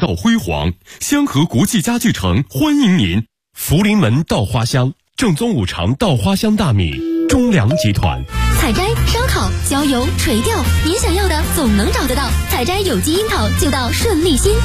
道辉煌。香河国际家具城欢迎您。福临门稻花香，正宗五常稻花香大米，中粮集团。 采摘、烧烤、浇油、垂钓，您想要的总能找得到。采摘有机樱桃就到顺利新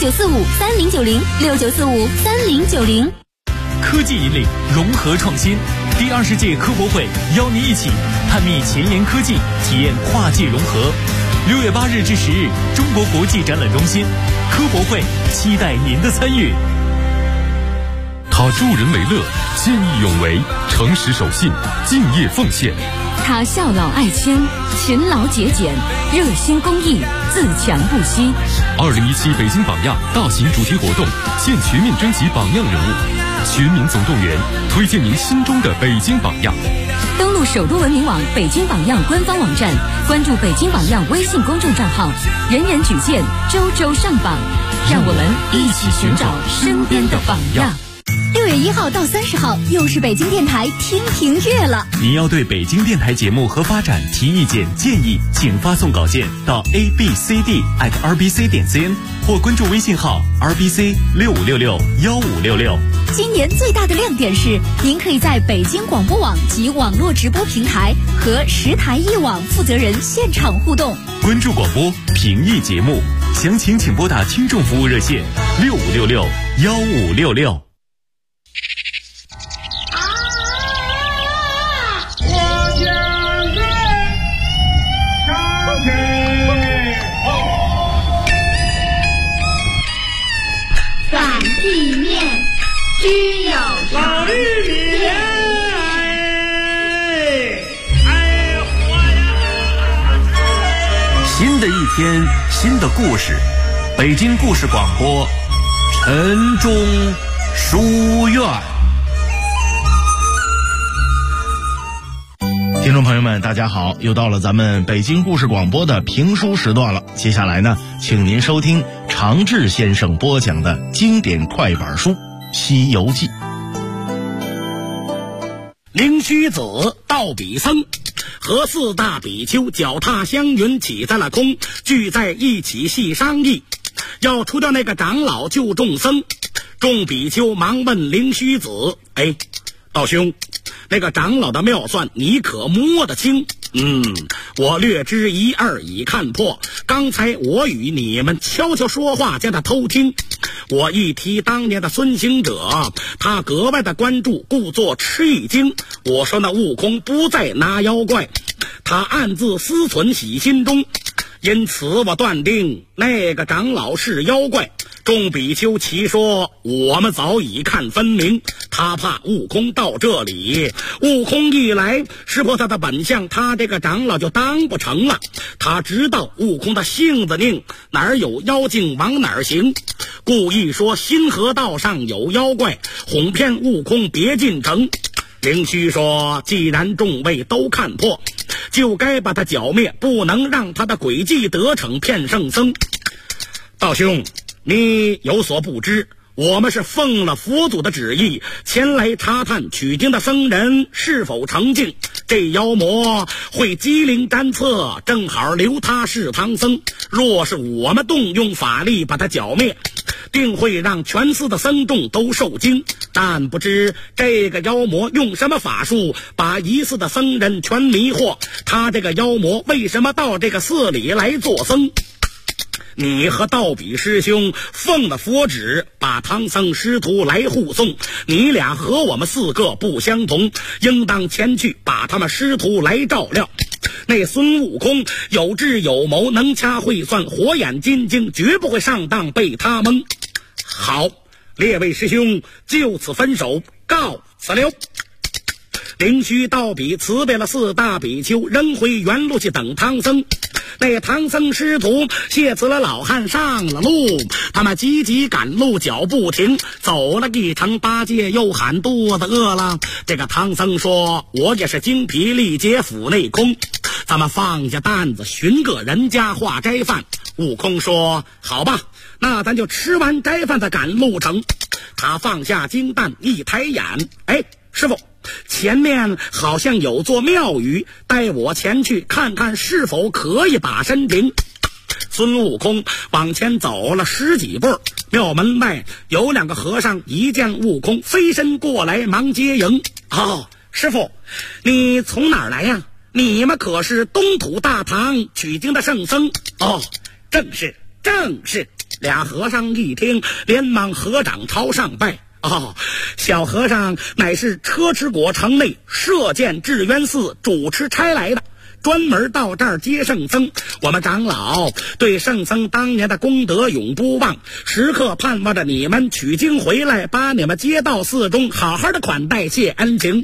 ，69453090，69453090。 科技引领，融合创新。第20届科博会邀您一起探秘前沿科技，体验跨界融合。6月8日至10日，中国国际展览中心科博会，期待您的参与。 他助人为乐，见义勇为，诚实守信，敬业奉献。 他孝老爱谦，勤劳节俭，热心公益，自强不息。 2017北京榜样大型主题活动现全面征集榜样人物，全民总动员，推荐您心中的北京榜样。 登录首都文明网北京榜样官方网站，关注北京榜样微信公众账号，人人举荐，周周上榜，让我们一起寻找身边的榜样。 6月1号到30号，又是北京电台听评月了。 您要对北京电台节目和发展提意见建议，请发送稿件到 abcd@rbc.cn 或关注微信号 rbc65661566。 今年最大的亮点是，您可以在北京广播网及网络直播平台和10台一网负责人现场互动。 关注广播评议节目，详情请拨打听众服务热线65661566。 地面需有老玉米， 新的一天，新的故事，北京故事广播，晨钟书院。 听众朋友们，大家好，又到了咱们北京故事广播的评书时段了。接下来呢，请您收听常志先生播讲的经典快板书《西游记》。 灵虚子、道比僧和4大比丘脚踏香云起在了空，聚在一起细商议，要除掉那个长老救众僧。众比丘忙问灵虚子：道兄，那个长老的妙算你可摸得清？我略知一二已看破。刚才我与你们悄悄说话，将他偷听。我一提当年的孙行者，他格外的关注，故作吃一惊。我说那悟空不再拿妖怪，他暗自思忖喜心中，因此我断定那个长老是妖怪。众比丘齐说：我们早已看分明，他怕悟空到这里，悟空一来识破他的本相，他这个长老就当不成了。他知道悟空的性子拧，哪儿有妖精往哪儿行，故意说新河道上有妖怪，哄骗悟空别进城。灵虚说：既然众位都看破，就该把他剿灭，不能让他的诡计得逞骗圣僧。道兄，你有所不知，我们是奉了佛祖的旨意前来查探取经的僧人是否成净。这妖魔会机灵占测，正好留他是唐僧。若是我们动用法力把他剿灭，定会让全寺的僧众都受惊。但不知这个妖魔用什么法术把疑似的僧人全迷惑，他这个妖魔为什么到这个寺里来做僧？你和道比师兄奉了佛旨，把唐僧师徒来护送，你俩和我们4个不相同，应当前去把他们师徒来照料。那孙悟空有智有谋，能掐会算，火眼金睛，绝不会上当被他蒙。好，列位师兄，就此分手，告辞了。灵虚、道比辞别了4大比丘，仍回原路去等唐僧。那唐僧师徒谢辞了老汉，上了路。他们急急赶路，脚不停，走了1程8界，又喊肚子饿了。这个唐僧说：我也是精疲力竭，腹内空，咱们放下担子，寻个人家化斋饭。悟空说：好吧，那咱就吃完斋饭再赶路程。他放下金担，一抬眼，师傅，前面好像有座庙宇，带我前去看看是否可以把身停。 孙悟空往前走了10几步，庙门外有2个和尚一见悟空飞身过来，忙接迎。师傅，你从哪儿来呀？你们可是东土大唐取经的圣僧？正是。俩和尚一听，连忙合掌朝上拜。小和尚乃是车迟国城内射箭智渊寺主持差来的，专门到这儿接圣僧。我们长老对圣僧当年的功德永不忘，时刻盼望着你们取经回来，把你们接到寺中，好好的款待谢恩情。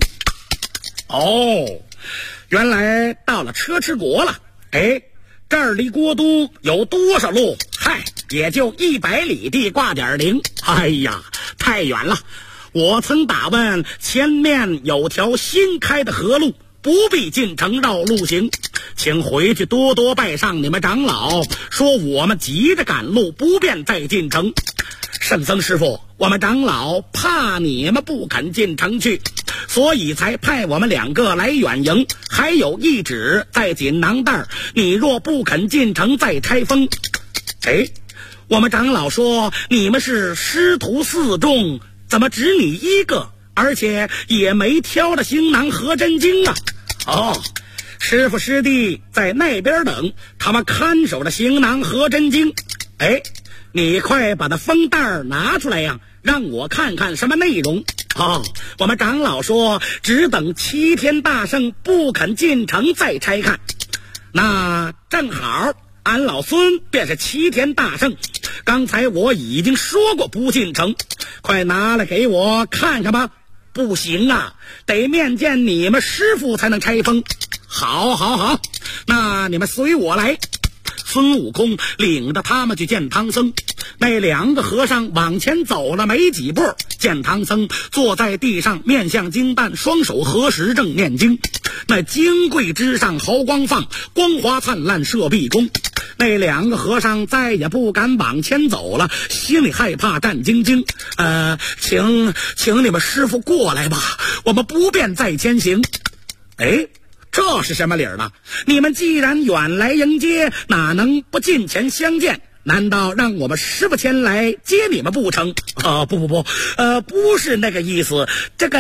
原来到了车迟国了。这儿离国都有多少路？也就100里地挂点零。哎呀，太远了。我曾打问，前面有条新开的河路，不必进城绕路行，请回去多多拜上你们长老，说我们急着赶路，不便再进城。圣僧师傅，我们长老怕你们不肯进城去，所以才派我们2个来远迎，还有一纸在锦囊袋，你若不肯进城再拆封。我们长老说你们是师徒4众，怎么只你一个，而且也没挑着行囊和真经啊？师傅师弟在那边等，他们看守着行囊和真经。你快把那封袋拿出来呀，让我看看什么内容。我们长老说只等7天大圣不肯进城再拆看。那正好，俺老孙便是7天大圣，刚才我已经说过不进城，快拿来给我看看吧。不行啊，得面见你们师傅才能拆封。好，那你们随我来。孙悟空领着他们去见唐僧。那2个和尚往前走了没几步，见唐僧坐在地上，面向金蛋，双手合十正念经。那经柜之上毫光放，光华灿烂射壁功。那2个和尚再也不敢往前走了，心里害怕，战兢兢。请你们师傅过来吧，我们不便再前行。这是什么理儿呢？你们既然远来迎接，哪能不近前相见？难道让我们师傅前来接你们不成？不是那个意思。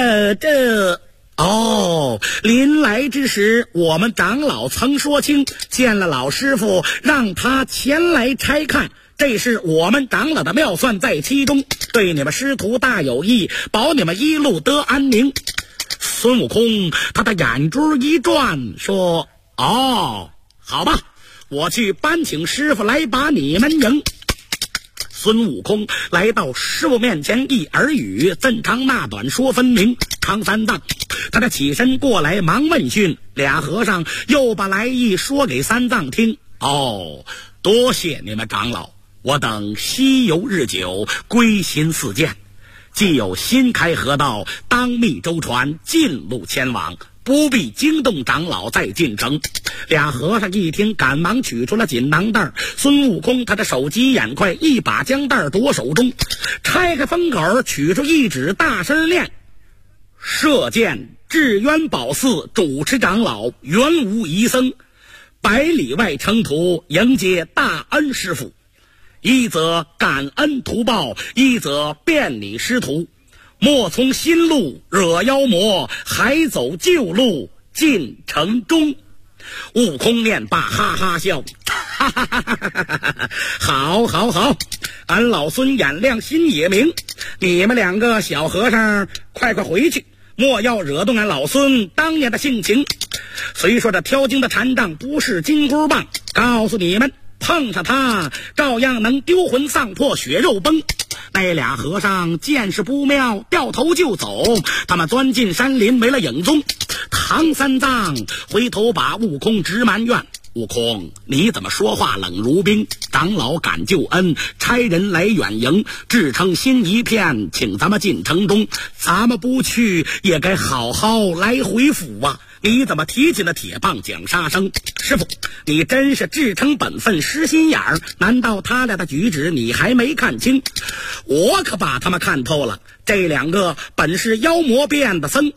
临来之时，我们长老曾说清，见了老师傅，让他前来拆看。这是我们长老的妙算在其中，对你们师徒大有益，保你们一路得安宁。孙悟空他的眼珠一转，说：好吧，我去搬请师傅来把你们迎。孙悟空来到师傅面前，一耳语，怎长那短说分明。唐三藏他起身过来，忙问讯。俩和尚又把来意说给三藏听。多谢你们长老，我等西游日久，归心似箭。既有新开河道，当密舟船进路前往，不必惊动长老再进城。俩和尚一听，赶忙取出了锦囊袋。孙悟空他的手疾眼快，一把将袋夺手中，拆开封口，取出一纸，大声念：射箭智渊宝寺主持长老元无遗僧，100里外征途迎接大恩师父。一则感恩图报，一则便你师徒。莫从新路惹妖魔，还走旧路进城中。悟空念罢，哈哈笑，好，俺老孙眼亮心也明。你们2个小和尚快回去，莫要惹动俺老孙当年的性情。虽说这挑经的禅杖不是金箍棒，告诉你们，碰上他照样能丢魂丧魄，血肉崩。那俩和尚见势不妙，掉头就走。他们钻进山林，没了影踪。唐三藏回头把悟空直埋怨：悟空，你怎么说话冷如冰？长老赶救恩，差人来远迎，志诚心一片，请咱们进城中。咱们不去，也该好好来回府啊！你怎么提起了铁棒讲杀生？师傅，你真是志诚本分，失心眼儿。难道他俩的举止你还没看清？我可把他们看透了。这2个本是妖魔变的僧，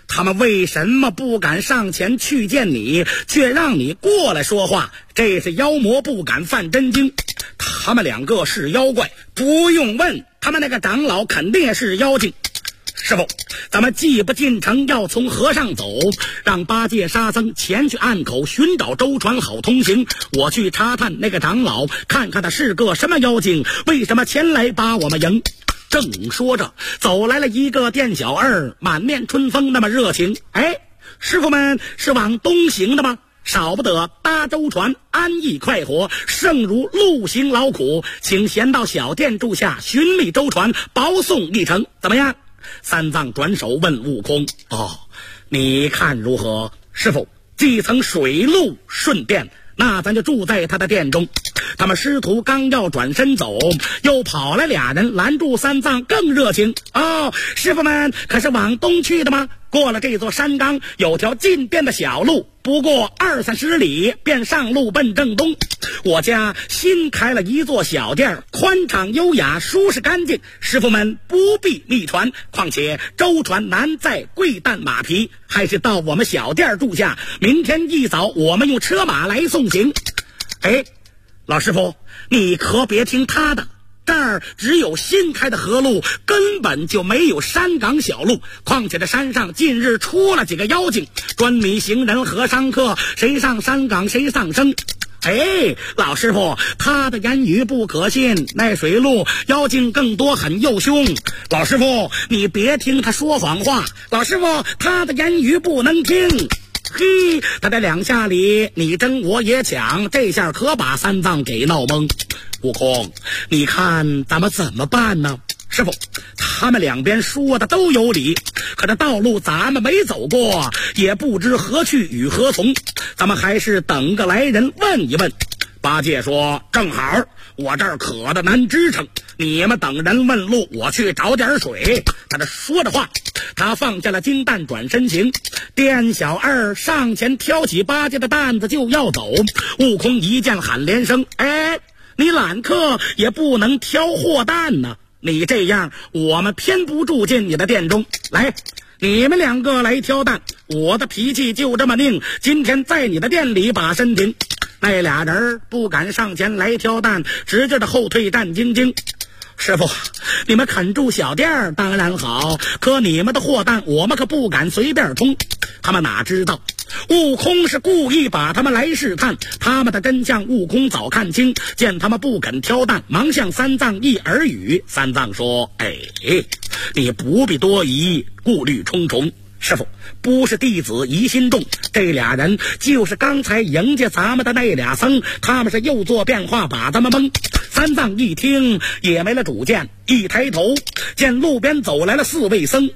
他们为什么不敢上前去见你，却让你过来说话？这是妖魔不敢犯真经，他们两个是妖怪，不用问，他们那个长老肯定也是妖精。师傅，咱们既不进城，要从河上走，让八戒沙僧前去岸口寻找舟船好通行。我去查探那个长老，看看他是个什么妖精，为什么前来把我们迎。正说着，走来了一个店小二，满面春风，那么热情。哎，师傅们是往东行的吗？少不得搭舟船，安逸快活，胜如路行劳苦，请闲到小店住下，寻觅舟船，保送一程，怎么样？三藏转手问悟空：你看如何？师傅，既曾水路顺便，那咱就住在他的店中。他们师徒刚要转身走，又跑来俩人拦住三藏，更热情。师傅们可是往东去的吗？过了这座山岗，有条进店的小路，不过20-30里便上路奔正东。我家新开了一座小店，宽敞优雅，舒适干净，师傅们不必觅船，况且舟船难载贵担马匹，还是到我们小店住下，明天一早我们用车马来送行。老师傅，你可别听他的，这儿只有新开的河路，根本就没有山岗小路，况且这山上近日出了几个妖精，专迷行人和商客，谁上山岗谁上升。老师傅，他的言语不可信，那水路妖精更多，很诱凶。老师傅，你别听他说谎话，老师傅，他的言语不能听。他在两下里你争我也抢，这下可把三藏给闹懵。悟空，你看咱们怎么办呢？师傅，他们两边说的都有理，可这道路咱们没走过，也不知何去与何从，咱们还是等个来人问一问。八戒说：正好，我这儿渴的难支撑，你们等人问路，我去找点水。他这说着话，他放下了金担，转身行。店小二上前挑起八戒的担子就要走，悟空一见喊连声：你揽客也不能挑货担呢，你这样我们偏不住进你的店中来，你们两个来挑担，我的脾气就这么拧，今天在你的店里把身停。那俩人不敢上前来挑担，直接的后退，战兢兢。师傅，你们肯住小店当然好，可你们的货担我们可不敢随便通。他们哪知道悟空是故意把他们来试探，他们的真相悟空早看清，见他们不肯挑担，忙向三藏一耳语。三藏说：你不必多疑，顾虑重重。师傅，不是弟子疑心重，这俩人就是刚才迎接咱们的那俩僧，他们是又做变化把咱们蒙。三藏一听也没了主见，一抬头见路边走来了4位僧。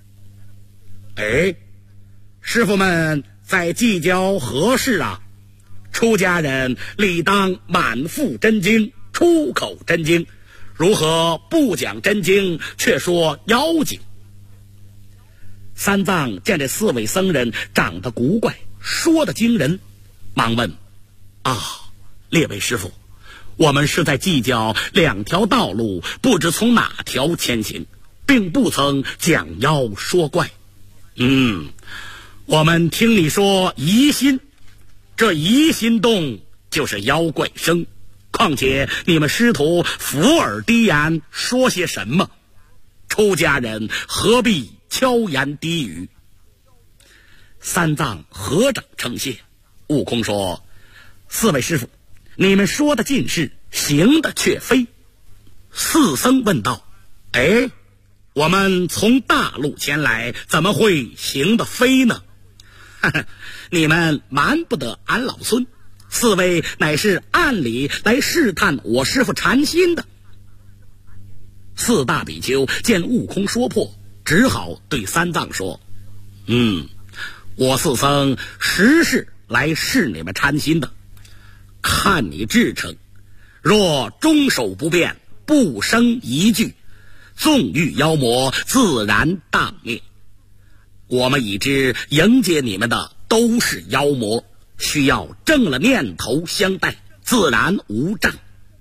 师傅们在计较何事啊？出家人理当满腹真经，出口真经，如何不讲真经却说妖精？三藏见这4位僧人长得古怪，说得惊人，忙问：列位师傅，我们是在计较2条道路，不知从哪条前行，并不曾讲妖说怪。我们听你说疑心，这疑心动就是妖怪生，况且你们师徒伏耳低言，说些什么？出家人何必悄言低语？三藏合掌称谢。悟空说：4位师傅，你们说的尽是，行的却非。4僧问道：我们从大路前来，怎么会行的非呢？你们瞒不得俺老孙，4位乃是暗里来试探我师父禅心的。4大比丘见悟空说破，只好对三藏说：我4僧实是来试你们禅心的，看你志诚，若终守不变，不生一句，纵欲妖魔自然荡灭。我们已知迎接你们的都是妖魔，需要正了念头相待，自然无障。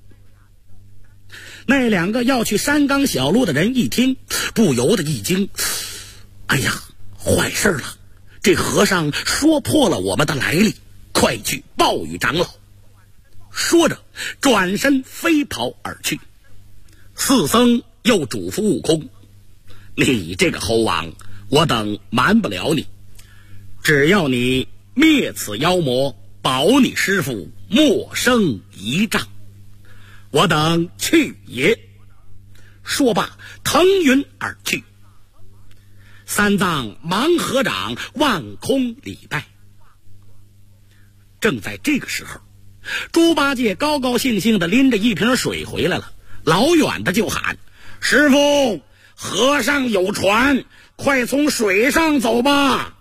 那2个要去山岗小路的人一听，不由得一惊， 坏事了，这和尚说破了我们的来历，快去报与长老。说着转身飞跑而去。四僧又嘱咐悟空，你这个猴王，我等瞒不了你，只要你灭此妖魔，保你师父莫生一丈，我等去也。说罢腾云而去。三藏忙合掌万空礼拜。正在这个时候，猪八戒高高兴兴地拎着一瓶水回来了，老远的就喊，师父，河上有船，快从水上走吧。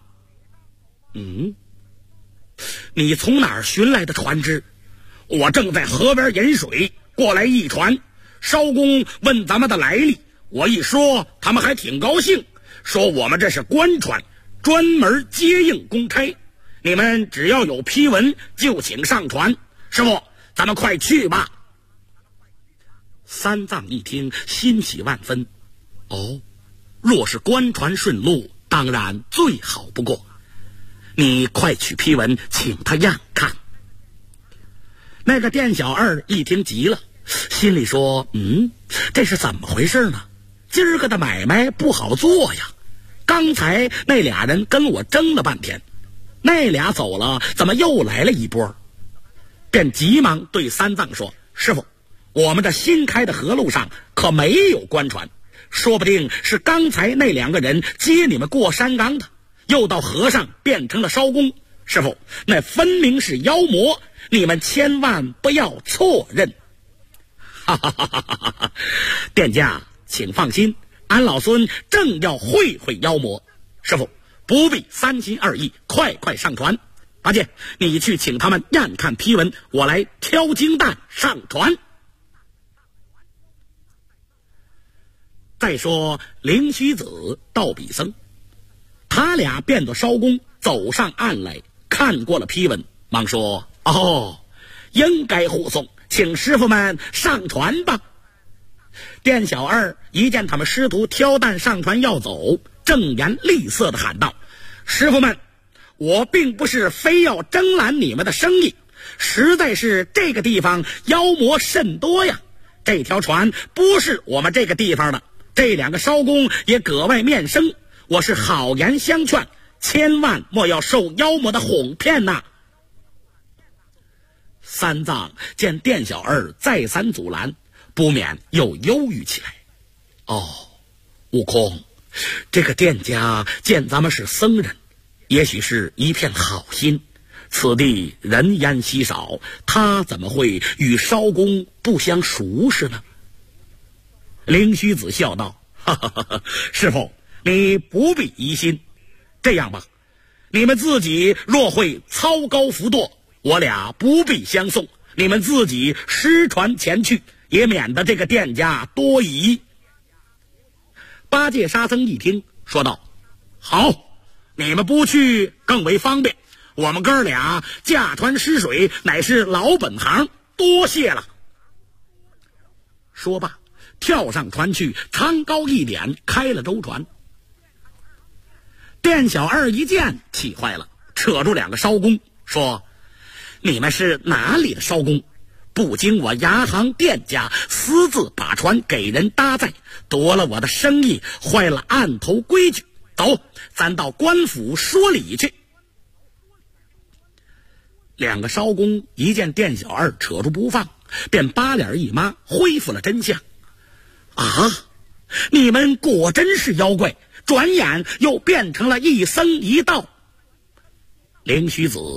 你从哪儿寻来的船只？我正在河边饮水，过来一船，艄公问咱们的来历，我一说，他们还挺高兴，说我们这是官船，专门接应公差，你们只要有批文就请上船。师父，咱们快去吧。三藏一听，欣喜万分。若是官船顺路，当然最好不过，你快取批文，请他样看。那个店小二一听急了，心里说，这是怎么回事呢？今儿个的买卖不好做呀，刚才那俩人跟我争了半天，那俩走了，怎么又来了一波？便急忙对三藏说，师父，我们这新开的河路上可没有官船，说不定是刚才那两个人接你们过山岗的，又到河上变成了艄公。师父，那分明是妖魔，你们千万不要错认。店家请放心，俺老孙正要会会妖魔，师父不必三心二意，快快上船。八戒，你去请他们验看批文，我来挑金蛋上船。再说灵虚子、道比僧，他俩变作艄公，走上岸来，看过了批文，忙说，应该护送，请师傅们上船吧。店小二一见他们师徒挑担上船要走，正言厉色地喊道，师傅们，我并不是非要争揽你们的生意，实在是这个地方妖魔甚多呀，这条船不是我们这个地方的，这两个艄公也格外面生，我是好言相劝，千万莫要受妖魔的哄骗呐。三藏见店小二再三阻拦，不免又忧郁起来。悟空，这个店家见咱们是僧人，也许是一片好心，此地人烟稀少，他怎么会与艄公不相熟识呢？灵虚子笑道，师父，你不必疑心，这样吧，你们自己若会操高浮堕，我俩不必相送，你们自己失传前去，也免得这个店家多疑。八戒沙僧一听，说道，好，你们不去更为方便，我们哥俩驾船施水乃是老本行，多谢了。说罢跳上船去，长篙一点，开了舟船。店小二一见气坏了，扯住两个艄公说，你们是哪里的艄公？不经我牙行店家私自把船给人搭载，夺了我的生意，坏了案头规矩，走，咱到官府说理去。两个艄公一见店小二扯住不放，便把脸一抹，恢复了真相。你们果真是妖怪，转眼又变成了一僧一道。灵虚子